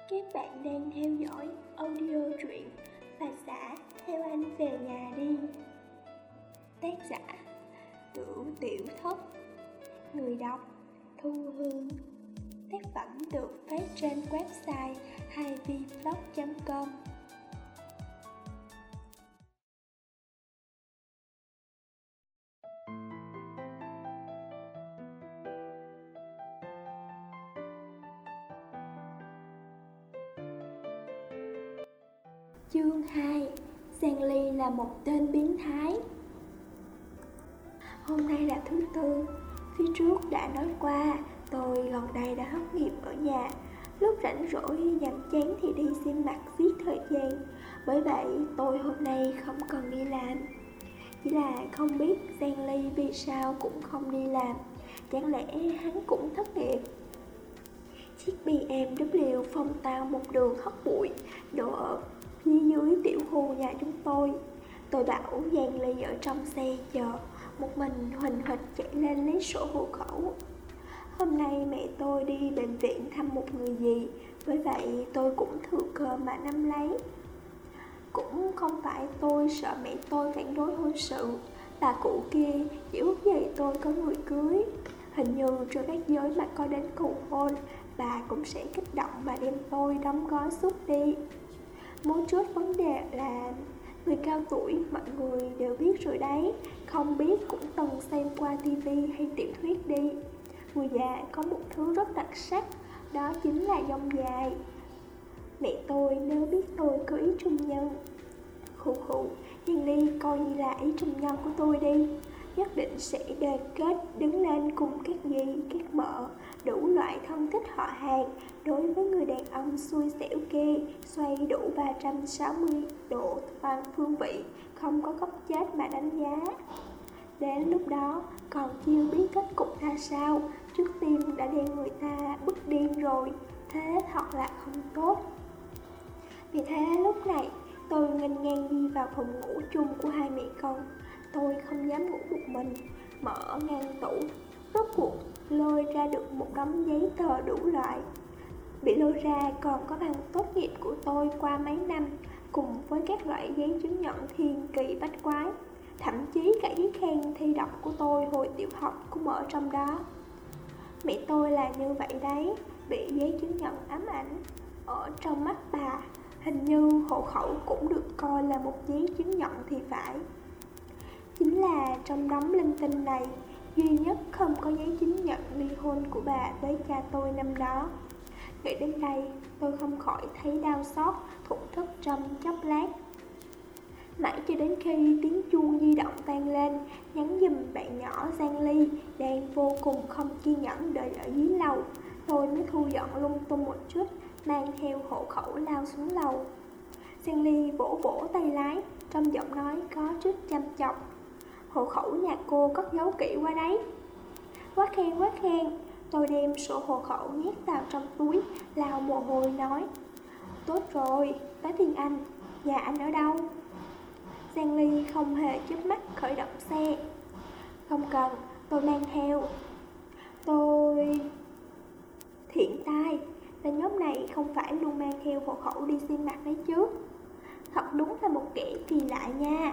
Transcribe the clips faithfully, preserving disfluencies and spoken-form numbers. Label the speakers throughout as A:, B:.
A: Các bạn đang theo dõi audio truyện Bà xã theo anh về nhà đi. Tác giả Cửu Tiểu Thất. Người đọc Thu Hương. Tác phẩm được phát trên website hai v blog chấm com. Chương hai. Giang Ly là một tên biến thái. Hôm nay là thứ tư. Phía trước đã nói qua, tôi gần đây đã thất nghiệp ở nhà. Lúc rảnh rỗi nhàm chán thì đi xem mặt giết thời gian. Bởi vậy tôi hôm nay không cần đi làm. Chỉ là không biết Giang Ly vì sao cũng không đi làm. Chẳng lẽ hắn cũng thất nghiệp? Chiếc bê em vê phong tao một đường hất bụi, đổ ở phía dưới tiểu khu nhà chúng tôi. Tôi bảo Giang Ly ở trong xe chờ, một mình huỳnh huỳnh chạy lên lấy sổ hộ khẩu. Hôm nay mẹ tôi đi bệnh viện thăm một người gì, với vậy tôi cũng thừa cơ mà nắm lấy. Cũng không phải tôi sợ mẹ tôi phản đối hôn sự, bà cụ kia chỉ ước gì tôi có người cưới. Hình như trên các giới mà có đến cầu hôn, bà cũng sẽ kích động mà đem tôi đóng gói suốt đi. Mấu chốt vấn đề là người cao tuổi mọi người đều biết rồi đấy, không biết cũng từng xem qua tivi hay tiểu thuyết đi. Người già có một thứ rất đặc sắc, đó chính là dông dài. Mẹ tôi nếu biết tôi có ý trung nhân, khụ khụ, Giang Ly coi như là ý trung nhân của tôi đi, nhất định sẽ đoàn kết đứng lên cùng các dì, các mợ, đủ loại thân thích họ hàng. Đối với người đàn ông xui xẻo kia, xoay đủ ba trăm sáu mươi độ toàn phương vị, không có góc chết mà đánh giá. Đến lúc đó còn chưa biết kết cục ra sao, trước tiên đã đem người ta bức điên rồi, thế thật là không tốt. Vì thế lúc này tôi nghênh ngang đi vào phòng ngủ chung của hai mẹ con. Tôi không dám ngủ một mình, mở ngăn tủ, rốt cuộc lôi ra được một đống giấy tờ đủ loại. Bị lôi ra còn có bằng tốt nghiệp của tôi qua mấy năm, cùng với các loại giấy chứng nhận thiên kỳ bách quái. Thậm chí cả giấy khen thi đọc của tôi hồi tiểu học cũng ở trong đó. Mẹ tôi là như vậy đấy, bị giấy chứng nhận ám ảnh. Ở trong mắt bà, hình như hộ khẩu cũng được coi là một giấy chứng nhận thì phải. Chính là trong đống linh tinh này, duy nhất không có giấy chứng nhận ly hôn của bà với cha tôi năm đó. Nghĩ đến đây, tôi không khỏi thấy đau xót, thổn thức trong chốc lát. Mãi cho đến khi tiếng chuông di động vang lên, nhắn giùm bạn nhỏ Giang Ly đang vô cùng không kiên nhẫn đợi ở dưới lầu, tôi mới thu dọn lung tung một chút, mang theo hộ khẩu lao xuống lầu. Giang Ly vỗ vỗ tay lái, trong giọng nói có chút chăm chọc. Hộ khẩu nhà cô cất giấu kỹ quá đấy. Quá khen quá khen. Tôi đem sổ hộ khẩu nhét vào trong túi, lau mồ hôi nói. Tốt rồi, bác Thiên Anh, nhà anh ở đâu? Giang Ly không hề chớp mắt khởi động xe. Không cần, tôi mang theo. Tôi... Thiện tai, tên nhóm này không phải luôn mang theo hộ khẩu đi xem mặt đấy chứ. Thật đúng là một kẻ kỳ lạ nha.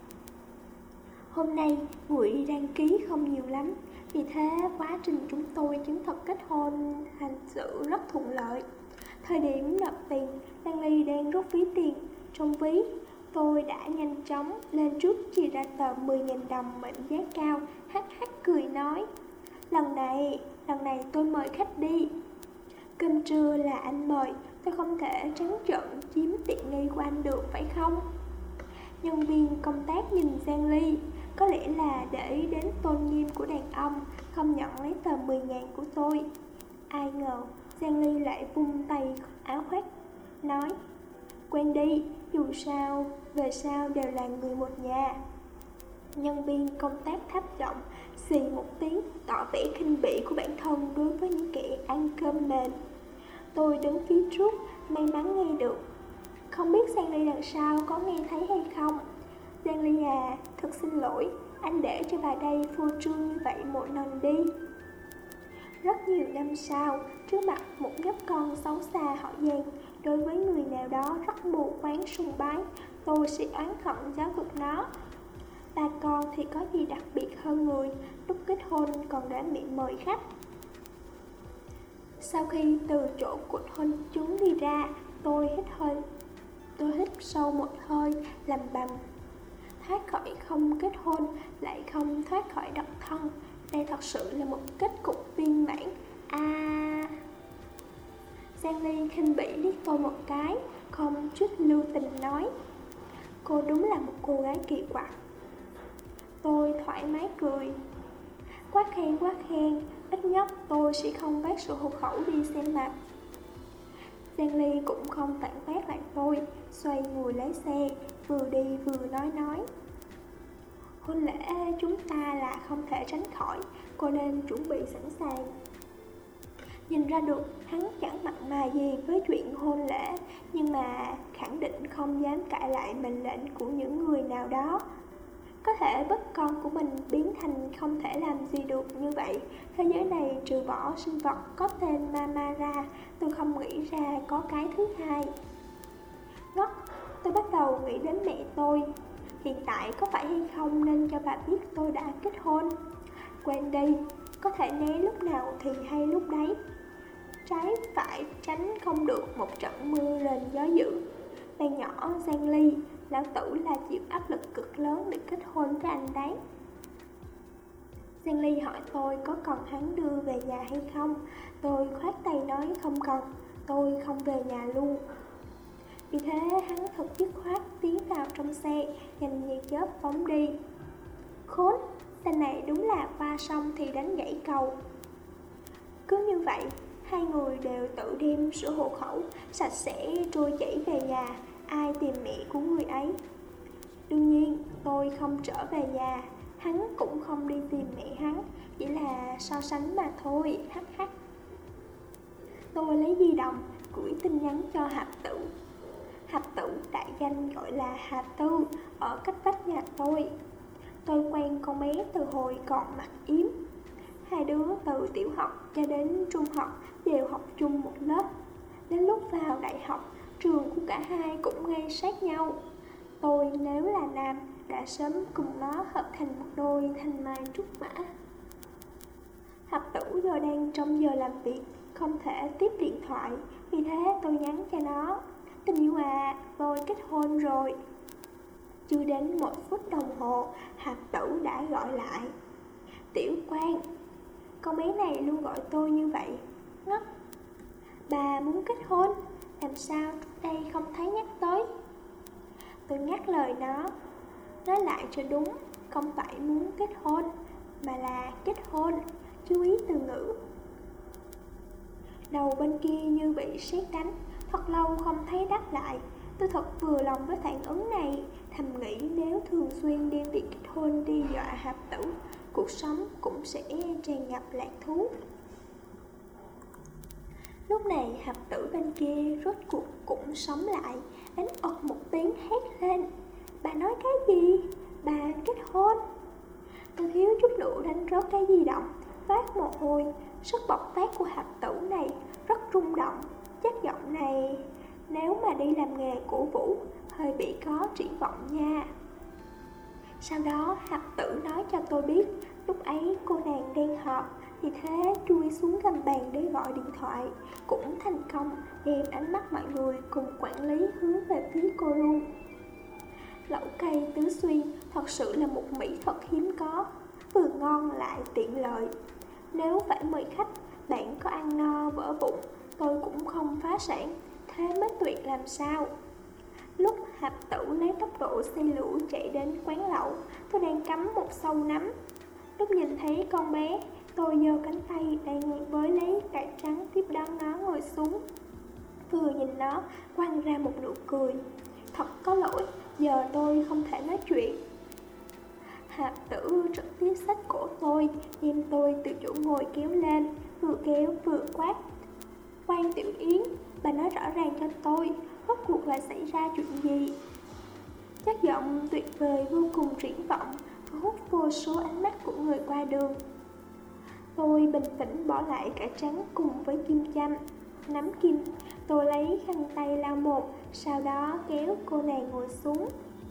A: Hôm nay buổi đi đăng ký không nhiều lắm, vì thế quá trình chúng tôi chứng thực kết hôn hành sự rất thuận lợi. Thời điểm nộp tiền, Giang Ly đang rút ví tiền trong ví. Tôi đã nhanh chóng lên trước chia ra tờ mười nghìn đồng mệnh giá cao, hắc hắc cười nói. Lần này, lần này tôi mời khách đi. Cơm trưa là anh mời, tôi không thể trắng trợn chiếm tiện nghi của anh được phải không? Nhân viên công tác nhìn Giang Ly, có lẽ là để ý đến tôn nghiêm của đàn ông, không nhận lấy tờ mười ngàn của tôi. Ai ngờ Giang Ly lại vung tay áo khoác, nói quen đi, dù sao về sau đều là người một nhà. Nhân viên công tác thấp giọng xì một tiếng, tỏ vẻ khinh bỉ của bản thân đối với những kẻ ăn cơm mềm. Tôi đứng phía trước, may mắn nghe được. Không biết Giang Ly đằng sau có nghe thấy hay không. Giang Ly à, thật xin lỗi, anh để cho bà đây phô trương như vậy một lần đi. Rất nhiều năm sau, trước mặt một nhóc con xấu xa họ Giang, đối với người nào đó rất mù quáng sùng bái, tôi sẽ oán hận giáo dục nó. Ba con thì có gì đặc biệt hơn người, lúc kết hôn còn đã miệng mời khách. Sau khi từ chỗ của hôn chúng đi ra, tôi hít hơi, tôi hít sâu một hơi, lầm bầm. Thoát khỏi không kết hôn, lại không thoát khỏi độc thân. Đây thật sự là một kết cục viên mãn. À... Giang Ly khinh bỉ liếc tôi một cái, không chút lưu tình nói: cô đúng là một cô gái kỳ quặc. Tôi thoải mái cười. Quá khen quá khen, ít nhất tôi sẽ không vác sổ hộ khẩu đi xem mặt. Giang Ly cũng không phản bác lại tôi, xoay người lái xe, vừa đi vừa nói nói. Hôn lễ chúng ta là không thể tránh khỏi, cô nên chuẩn bị sẵn sàng. Nhìn ra được hắn chẳng mặn mà gì với chuyện hôn lễ, nhưng mà khẳng định không dám cãi lại mệnh lệnh của những người nào đó. Có thể bắt con của mình biến thành không thể làm gì được như vậy. Thế giới này trừ bỏ sinh vật có tên Mama ra, tôi không nghĩ ra có cái thứ hai. Ngốc, tôi bắt đầu nghĩ đến mẹ tôi. Hiện tại có phải hay không nên cho bà biết tôi đã kết hôn. Quên đi, có thể né lúc nào thì hay lúc đấy. Trái phải tránh không được một trận mưa rền gió dữ. Bạn nhỏ Giang Ly, lão tử là chịu áp lực cực lớn để kết hôn với anh đấy. Giang Ly hỏi tôi có cần hắn đưa về nhà hay không. Tôi khoát tay nói không cần, tôi không về nhà luôn. Vì thế hắn thật dứt khoát tiến vào trong xe, nhanh như chớp phóng đi. Khốn, xe này đúng là qua sông thì đánh gãy cầu. Cứ như vậy, hai người đều tự đem sổ hộ khẩu sạch sẽ trôi chảy về nhà, ai tìm mẹ của người ấy. Đương nhiên, tôi không trở về nhà, hắn cũng không đi tìm mẹ hắn, chỉ là so sánh mà thôi, hắc hắc. Tôi lấy di động, gửi tin nhắn cho Hạp Tử. Hạp Tử đại danh gọi là Hạp Tư, ở cách vách nhà tôi. Tôi quen con bé từ hồi còn mặc yếm. Hai đứa từ tiểu học cho đến trung học đều học chung một lớp. Đến lúc vào đại học, trường của cả hai cũng ngay sát nhau. Tôi nếu là nam đã sớm cùng nó hợp thành một đôi thanh mai trúc mã. Hạp Tử giờ đang trong giờ làm việc, không thể tiếp điện thoại, vì thế tôi nhắn cho nó: tình yêu à, tôi kết hôn rồi. Chưa đến một phút đồng hồ, Hạp Tử đã gọi lại: Tiểu Quang. Con bé này luôn gọi tôi như vậy. Ngốc. Bà muốn kết hôn, làm sao đây không thấy nhắc tới. Tôi ngắt lời nó. Nói lại cho đúng, không phải muốn kết hôn, mà là kết hôn. Chú ý từ ngữ. Đầu bên kia như bị sét đánh, thật lâu không thấy đáp lại. Tôi thật vừa lòng với phản ứng này, thầm nghĩ nếu thường xuyên đem việc kết hôn đi dọa Hạp Tử, cuộc sống cũng sẽ tràn ngập lạc thú. Lúc này Hạp Tử bên kia rốt cuộc cũng sống lại, đánh ọc một tiếng hét lên: bà nói cái gì? Bà kết hôn? Tôi thiếu chút nữa đánh rớt cái di động, phát mồ hôi. Sức bộc phát của Hạp Tử này rất rung động. Chất giọng này nếu mà đi làm nghề cổ vũ hơi bị có triển vọng nha. Sau đó Hạp Tử nói cho tôi biết lúc ấy cô nàng đang họp, vì thế chui xuống gầm bàn để gọi điện thoại, cũng thành công đem ánh mắt mọi người cùng quản lý hướng về phía cô luôn. Lẩu cây Tứ Xuyên thật sự là một mỹ thuật hiếm có, vừa ngon lại tiện lợi. Nếu phải mời khách, bạn có ăn no vỡ bụng, tôi cũng không phá sản, thế mới tuyệt làm sao. Lúc Hạp Tử lấy tốc độ xe lửa chạy đến quán lẩu, tôi đang cắm một sâu nắm. Lúc nhìn thấy con bé, tôi giơ cánh tay đang với lấy cải trắng tiếp đón nó ngồi xuống. Vừa nhìn nó, quăng ra một nụ cười. Thật có lỗi, giờ tôi không thể nói chuyện. Hạp Tử trực tiếp xách cổ tôi, đem tôi từ chỗ ngồi kéo lên, vừa kéo vừa quát: Quan Tiểu Yến, bà nói rõ ràng cho tôi, rốt cuộc là xảy ra chuyện gì? Chất giọng tuyệt vời vô cùng triển vọng, thu hút vô số ánh mắt của người qua đường. Tôi bình tĩnh bỏ lại cả trắng cùng với kim châm, nắm kim. Tôi lấy khăn tay lau một, sau đó kéo cô nàng ngồi xuống.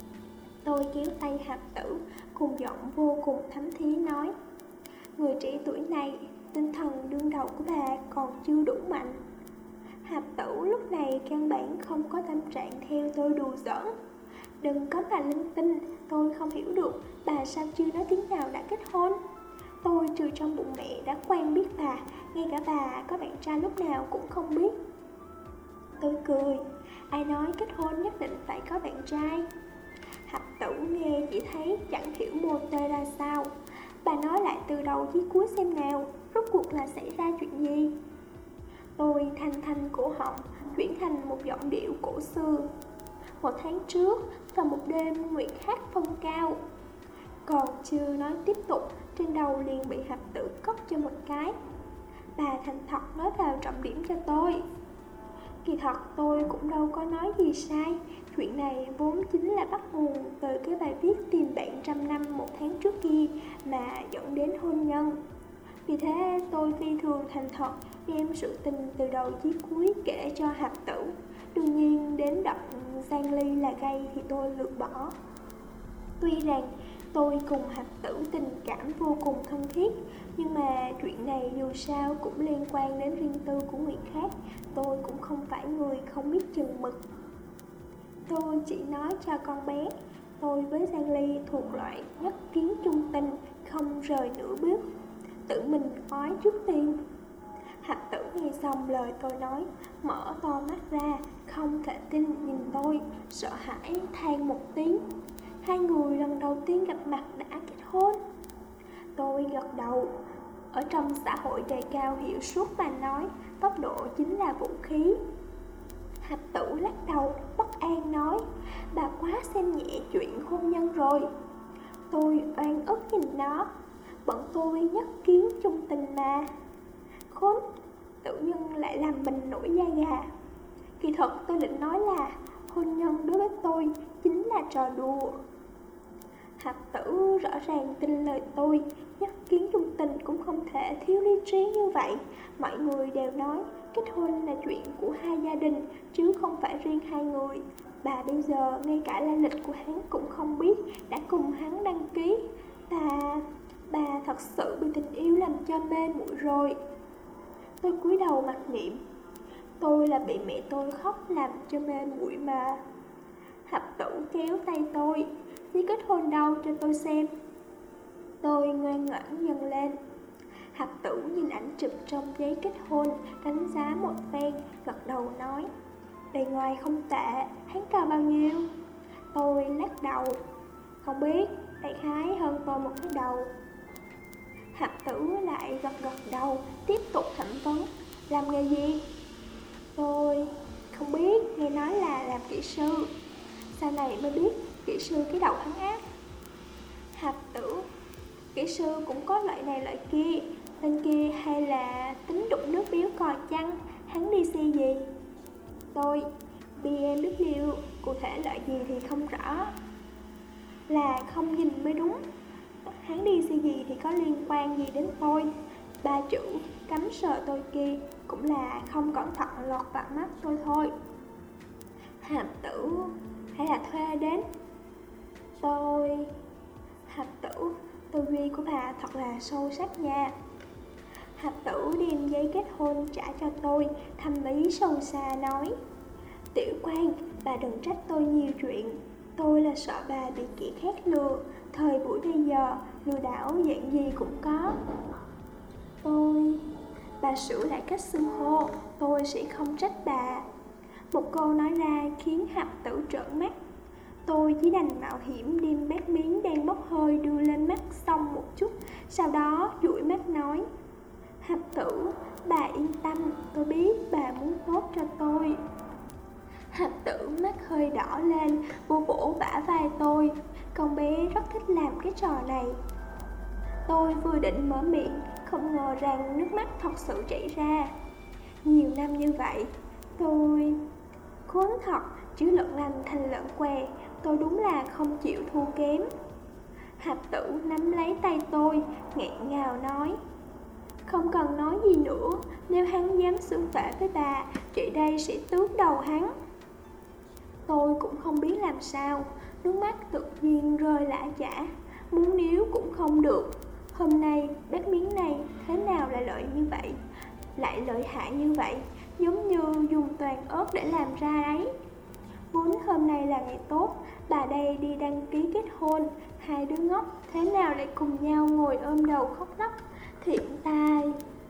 A: Tôi kéo tay Hạp Tử, cùng giọng vô cùng thấm thía nói: người trẻ tuổi này, tinh thần đương đầu của bà còn chưa đủ mạnh. Hạp Tử lúc này căn bản không có tâm trạng theo tôi đùa giỡn. Đừng có mà linh tinh, tôi không hiểu được bà sao chưa nói tiếng nào đã kết hôn. Tôi trừ trong bụng mẹ đã quen biết bà, ngay cả bà có bạn trai lúc nào cũng không biết. Tôi cười, ai nói kết hôn nhất định phải có bạn trai. Hạp Tử nghe chỉ thấy chẳng hiểu mô tê ra sao. Bà nói lại từ đầu chí cuối xem nào, rốt cuộc là xảy ra chuyện gì. Tôi thanh thanh cổ họng, chuyển thành một giọng điệu cổ xưa. Một tháng trước, vào một đêm nguyệt hát phân cao. Còn chưa nói tiếp tục, trên đầu liền bị Hạp Tử cốc cho một cái. Bà thành thật nói vào trọng điểm cho tôi. Kỳ thật tôi cũng đâu có nói gì sai. Chuyện này vốn chính là bắt nguồn từ cái bài viết tìm bạn trăm năm một tháng trước kia mà dẫn đến hôn nhân. Vì thế tôi phi thường thành thật đem sự tình từ đầu chí cuối kể cho Hạp Tử. Đương nhiên đến đoạn Giang Ly là gay thì tôi lược bỏ. Tuy rằng tôi cùng Hạp Tử tình cảm vô cùng thân thiết, nhưng mà chuyện này dù sao cũng liên quan đến riêng tư của người khác. Tôi cũng không phải người không biết chừng mực. Tôi chỉ nói cho con bé, tôi với Giang Ly thuộc loại nhất kiến chung tình, không rời nửa bước, tự mình ói trước tiên. Hạp Tử nghe xong lời tôi nói, mở to mắt ra, không thể tin nhìn tôi, sợ hãi than một tiếng. Hai người lần đầu tiên gặp mặt đã kết hôn. Tôi gật đầu. Ở trong xã hội đề cao hiệu suất mà nói, tốc độ chính là vũ khí. Hạp Tử lắc đầu, bất an nói, bà quá xem nhẹ chuyện hôn nhân rồi. Tôi oan ức nhìn nó, bọn tôi nhất kiến chung tình mà. Khốn, tự nhiên lại làm mình nổi da gà. Kỳ thật tôi định nói là hôn nhân đối với tôi chính là trò đùa. Hạp Tử rõ ràng tin lời tôi, nhất kiến chung tình cũng không thể thiếu lý trí như vậy. Mọi người đều nói kết hôn là chuyện của hai gia đình, chứ không phải riêng hai người. Bà bây giờ ngay cả lai lịch của hắn cũng không biết, đã cùng hắn đăng ký. Bà, bà thật sự bị tình yêu làm cho mê muội rồi. Tôi cúi đầu mặc niệm, tôi là bị mẹ tôi khóc làm cho mê muội mà. Hạp Tử kéo tay tôi, giấy kết hôn đâu cho tôi xem. Tôi ngoan ngoãn dần lên. Hạp Tử nhìn ảnh chụp trong giấy kết hôn, đánh giá một phen, gật đầu nói, bề ngoài không tệ, hắn cao bao nhiêu? Tôi lắc đầu, không biết, đại khái hơn tôi một cái đầu. Hạp Tử lại gật gật đầu, tiếp tục thẩm vấn, làm nghề gì? Tôi không biết, nghe nói là làm kỹ sư. Sau này mới biết kỹ sư cái đầu hắn ác. Hạp Tử, kỹ sư cũng có loại này loại kia, tên kia hay là tính đụng nước béo cò chăng, hắn đi xe gì? Tôi, bê em vê, cụ thể loại gì thì không rõ. Là không nhìn mới đúng. Hắn đi xe gì thì có liên quan gì đến tôi? Ba chữ cấm sờ tôi kia cũng là không cẩn thận lọt vào mắt tôi thôi. Hạp Tử, hay là thuê đến? Tôi... Hạp Tử, tư duy của bà thật là sâu sắc nha. Hạp Tử đem giấy kết hôn trả cho tôi, thầm ý sâu xa nói, Tiểu Quan, bà đừng trách tôi nhiều chuyện. Tôi là sợ bà bị kẻ khác lừa. Thời buổi bây giờ, lừa đảo dạng gì cũng có. Tôi... Bà sửa lại cách xưng hô, tôi sẽ không trách bà. Một câu nói ra khiến Hạp Tử trợn mắt. Tôi chỉ đành mạo hiểm đem bát miếng đang bốc hơi đưa lên mắt xong một chút, sau đó dụi mắt nói, Hạp Tử, bà yên tâm, tôi biết bà muốn tốt cho tôi. Hạp Tử mắt hơi đỏ lên, vô vỗ bả vai tôi. Con bé rất thích làm cái trò này. Tôi vừa định mở miệng, không ngờ rằng nước mắt thật sự chảy ra. Nhiều năm như vậy, tôi... khốn thật, chứ lợn lành thành lợn què, tôi đúng là không chịu thua kém. Hạp Tử nắm lấy tay tôi, nghẹn ngào nói, Không cần nói gì nữa, nếu hắn dám xưng phả với bà, chị đây sẽ tước đầu hắn. Tôi cũng không biết làm sao, nước mắt tự nhiên rơi lã chã, muốn níu cũng không được. Hôm nay bát miếng này thế nào lại lợi như vậy, lại lợi hại như vậy, giống như dùng toàn ớt để làm ra đấy. Vốn hôm nay là ngày tốt, bà đây đi đăng ký kết hôn, hai đứa ngốc thế nào lại cùng nhau ngồi ôm đầu khóc lóc, thiện tai.